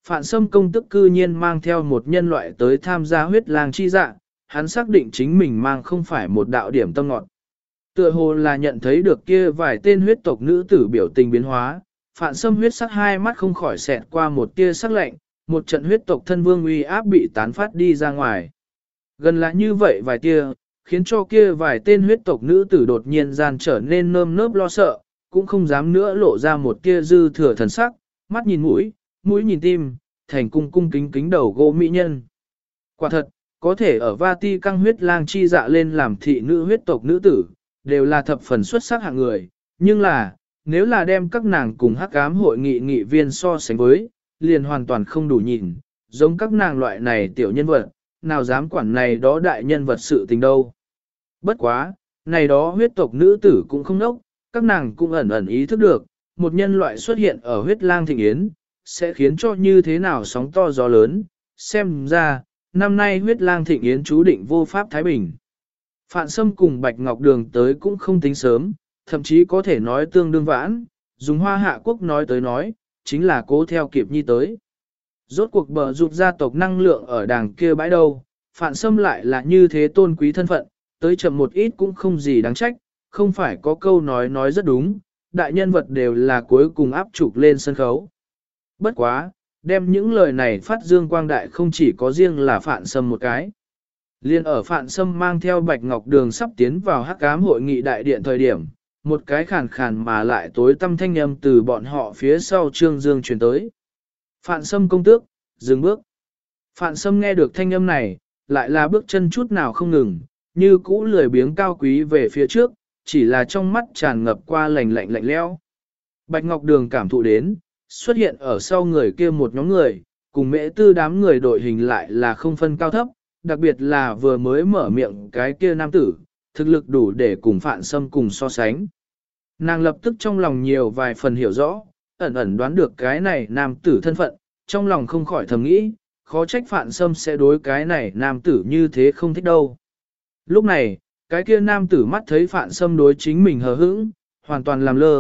Phạn Sâm công tức cư nhiên mang theo một nhân loại tới tham gia huyết lang chi dạ, hắn xác định chính mình mang không phải một đạo điểm tâm ngọt. Tựa hồ là nhận thấy được kia vài tên huyết tộc nữ tử biểu tình biến hóa, Phạn Sâm huyết sắc hai mắt không khỏi xẹt qua một tia sắc lạnh, một trận huyết tộc thân vương uy áp bị tán phát đi ra ngoài. Gần là như vậy vài tia, khiến cho kia vài tên huyết tộc nữ tử đột nhiên gian trở nên nơm nớp lo sợ, cũng không dám nữa lộ ra một tia dư thừa thần sắc, mắt nhìn mũi, mũi nhìn tim, thành cung cung kính kính đầu gỗ mỹ nhân. Quả thật, có thể ở Vati căng huyết lang chi dạ lên làm thị nữ huyết tộc nữ tử, đều là thập phần xuất sắc hạng người, nhưng là, nếu là đem các nàng cùng hắc ám hội nghị nghị viên so sánh với, liền hoàn toàn không đủ nhìn, giống các nàng loại này tiểu nhân vật, nào dám quản này đó đại nhân vật sự tình đâu. Bất quá, này đó huyết tộc nữ tử cũng không nốc, các nàng cũng ẩn ẩn ý thức được, một nhân loại xuất hiện ở huyết lang thịnh yến, sẽ khiến cho như thế nào sóng to gió lớn, xem ra, năm nay huyết lang thịnh yến chú định vô pháp thái bình. Phạn Sâm cùng Bạch Ngọc Đường tới cũng không tính sớm, thậm chí có thể nói tương đương vãn, dùng Hoa Hạ Quốc nói tới nói, chính là cố theo kịp nhi tới. Rốt cuộc bờ rụt gia tộc năng lượng ở đàng kia bãi đâu, Phạn Sâm lại là như thế tôn quý thân phận, tới chậm một ít cũng không gì đáng trách, không phải có câu nói rất đúng, đại nhân vật đều là cuối cùng áp trục lên sân khấu. Bất quá, đem những lời này phát dương quang đại không chỉ có riêng là Phạn Sâm một cái. Liên ở Phạn Sâm mang theo Bạch Ngọc Đường sắp tiến vào hắc ám hội nghị đại điện thời điểm, một cái khàn khàn mà lại tối tâm thanh âm từ bọn họ phía sau Trương Dương truyền tới. Phạn Sâm công tước, dừng bước. Phạn Sâm nghe được thanh âm này, lại là bước chân chút nào không ngừng, như cũ lười biếng cao quý về phía trước, chỉ là trong mắt tràn ngập qua lạnh lạnh lẽo. Bạch Ngọc Đường cảm thụ đến, xuất hiện ở sau người kia một nhóm người, cùng mễ tư đám người đội hình lại là không phân cao thấp, đặc biệt là vừa mới mở miệng cái kia nam tử, thực lực đủ để cùng Phạn Sâm cùng so sánh. Nàng lập tức trong lòng nhiều vài phần hiểu rõ, ẩn ẩn đoán được cái này nam tử thân phận, trong lòng không khỏi thầm nghĩ, khó trách Phạn Sâm sẽ đối cái này nam tử như thế không thích đâu. Lúc này, cái kia nam tử mắt thấy Phạn Sâm đối chính mình hờ hững, hoàn toàn làm lơ,